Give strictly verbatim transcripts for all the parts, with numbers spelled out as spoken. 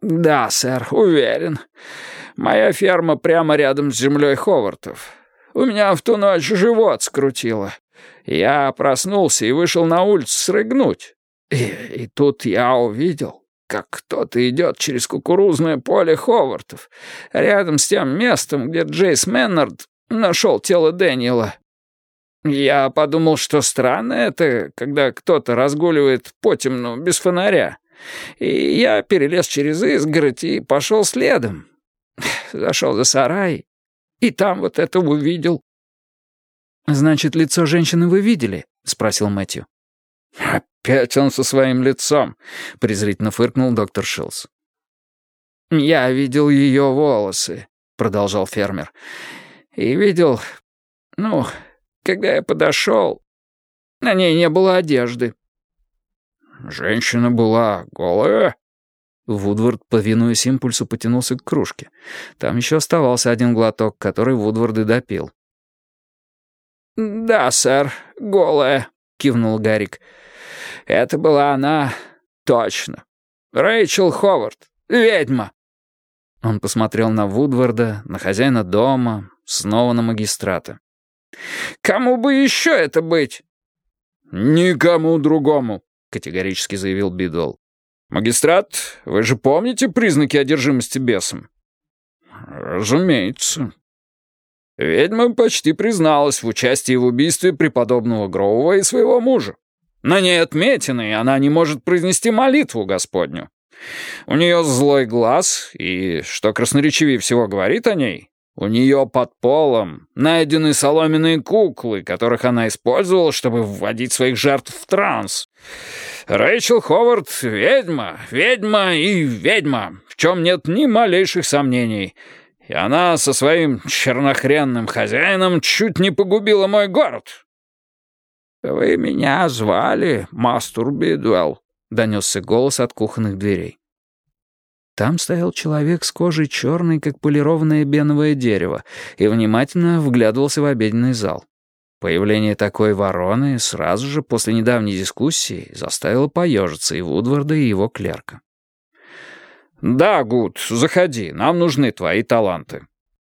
«Да, сэр, уверен. Моя ферма прямо рядом с землей Ховартов. У меня в ту ночь живот скрутило. Я проснулся и вышел на улицу срыгнуть. И, и тут я увидел, как кто-то идет через кукурузное поле Ховартов, рядом с тем местом, где Джейс Мэннард нашел тело Дэниела. Я подумал, что странно это, когда кто-то разгуливает потемну без фонаря. И я перелез через изгородь и пошел следом. Зашел за сарай, и там вот это увидел». «Значит, лицо женщины вы видели?» — спросил Мэтью. «Опять он со своим лицом», — презрительно фыркнул доктор Шилс. «Я видел ее волосы», — продолжал фермер. «И видел, ну, когда я подошел, на ней не было одежды». «Женщина была голая?» Вудвард, повинуясь импульсу, потянулся к кружке. Там еще оставался один глоток, который Вудвард и допил. «Да, сэр, голая», — кивнул Гарик. «Это была она точно. Рэйчел Ховард, ведьма». Он посмотрел на Вудварда, на хозяина дома, снова на магистрата. «Кому бы еще это быть?» «Никому другому», — категорически заявил Бидуэлл. «Магистрат, вы же помните признаки одержимости бесом?» «Разумеется». Ведьма почти призналась в участии в убийстве преподобного Гроува и своего мужа. На ней отметины, и она не может произнести молитву Господню. У нее злой глаз, и, что красноречивее всего говорит о ней, у нее под полом найдены соломенные куклы, которых она использовала, чтобы вводить своих жертв в транс. Рэйчел Ховард — ведьма, ведьма и ведьма, в чем нет ни малейших сомнений. И она со своим чернохренным хозяином чуть не погубила мой город». «Вы меня звали, мастер Бидуэлл?» — донесся голос от кухонных дверей. Там стоял человек с кожей черной, как полированное беновое дерево, и внимательно вглядывался в обеденный зал. Появление такой вороны сразу же после недавней дискуссии заставило поежиться и Вудварда, и его клерка. «Да, Гуд, заходи, нам нужны твои таланты».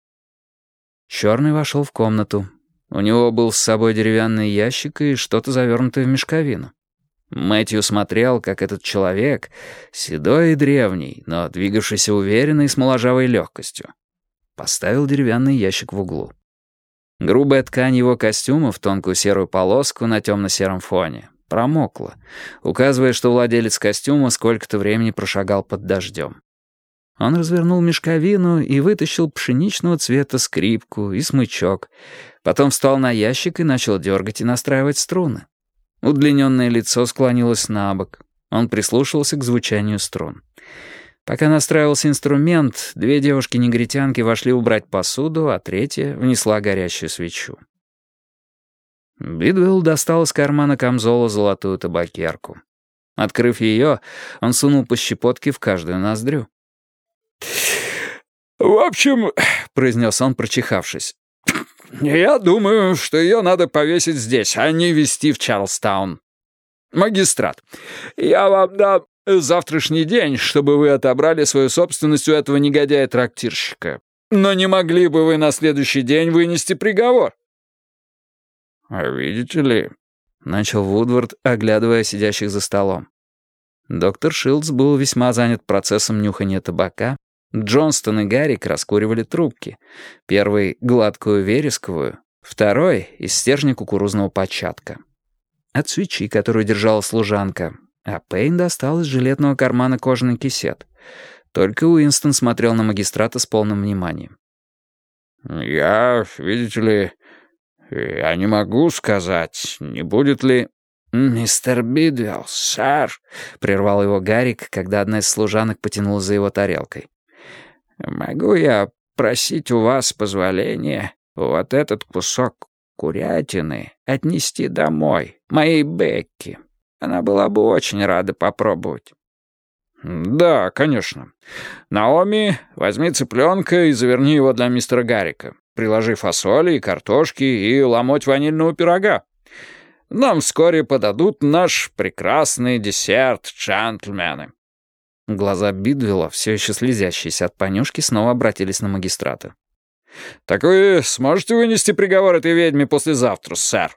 Черный вошел в комнату. У него был с собой деревянный ящик и что-то завернутое в мешковину. Мэтью смотрел, как этот человек, седой и древний, но двигавшийся уверенно и с моложавой легкостью, поставил деревянный ящик в углу. Грубая ткань его костюма в тонкую серую полоску на темно-сером фоне промокла, указывая, что владелец костюма сколько-то времени прошагал под дождем. Он развернул мешковину и вытащил пшеничного цвета скрипку и смычок, потом встал на ящик и начал дергать и настраивать струны. Удлиненное лицо склонилось на бок. Он прислушивался к звучанию струн. Пока настраивался инструмент, две девушки-негритянки вошли убрать посуду, а третья внесла горящую свечу. Бидуэлл достал из кармана камзола золотую табакерку. Открыв ее, он сунул по щепотке в каждую ноздрю. «В общем, — произнес он, прочихавшись, — я думаю, что ее надо повесить здесь, а не везти в Чарльстаун. Магистрат, я вам дам завтрашний день, чтобы вы отобрали свою собственность у этого негодяя-трактирщика. Но не могли бы вы на следующий день вынести приговор?» «А видите ли...» — начал Вудвард, оглядывая сидящих за столом. Доктор Шилдс был весьма занят процессом нюхания табака. Джонстон и Гарик раскуривали трубки. Первый — гладкую вересковую, второй — из стержня кукурузного початка. От свечи, которую держала служанка, а Пейн достал из жилетного кармана кожаный кисет. Только Уинстон смотрел на магистрата с полным вниманием. «Я, видите ли, я не могу сказать, не будет ли...» «Мистер Бидуэлл, сэр», — прервал его Гарик, когда одна из служанок потянула за его тарелкой. «Могу я просить у вас позволения вот этот кусок курятины отнести домой, моей Бекки? Она была бы очень рада попробовать». «Да, конечно. Наоми, возьми цыпленка и заверни его для мистера Гарика. Приложи фасоли и картошки и ломоть ванильного пирога. Нам вскоре подадут наш прекрасный десерт, джентльмены». Глаза Бидвелла, все еще слезящиеся от понюшки, снова обратились на магистрата. «Так вы сможете вынести приговор этой ведьме послезавтра, сэр?»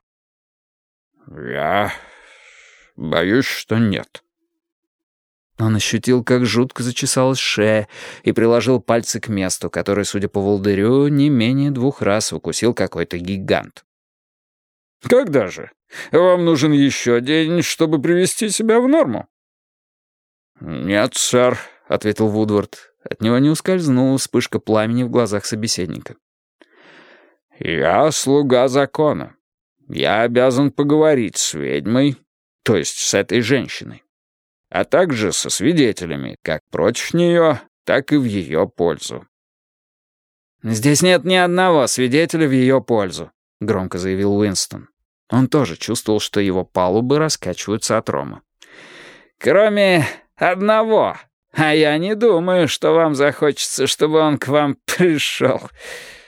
«Я боюсь, что нет». Он ощутил, как жутко зачесалась шея, и приложил пальцы к месту, которое, судя по волдырю, не менее двух раз укусил какой-то гигант. «Когда же? Вам нужен еще день, чтобы привести себя в норму?» «Нет, сэр», — ответил Вудвард. От него не ускользнула вспышка пламени в глазах собеседника. «Я слуга закона. Я обязан поговорить с ведьмой, то есть с этой женщиной, а также со свидетелями, как против нее, так и в ее пользу». «Здесь нет ни одного свидетеля в ее пользу», — громко заявил Уинстон. Он тоже чувствовал, что его палубы раскачиваются от рома. «Кроме одного. А я не думаю, что вам захочется, чтобы он к вам пришел.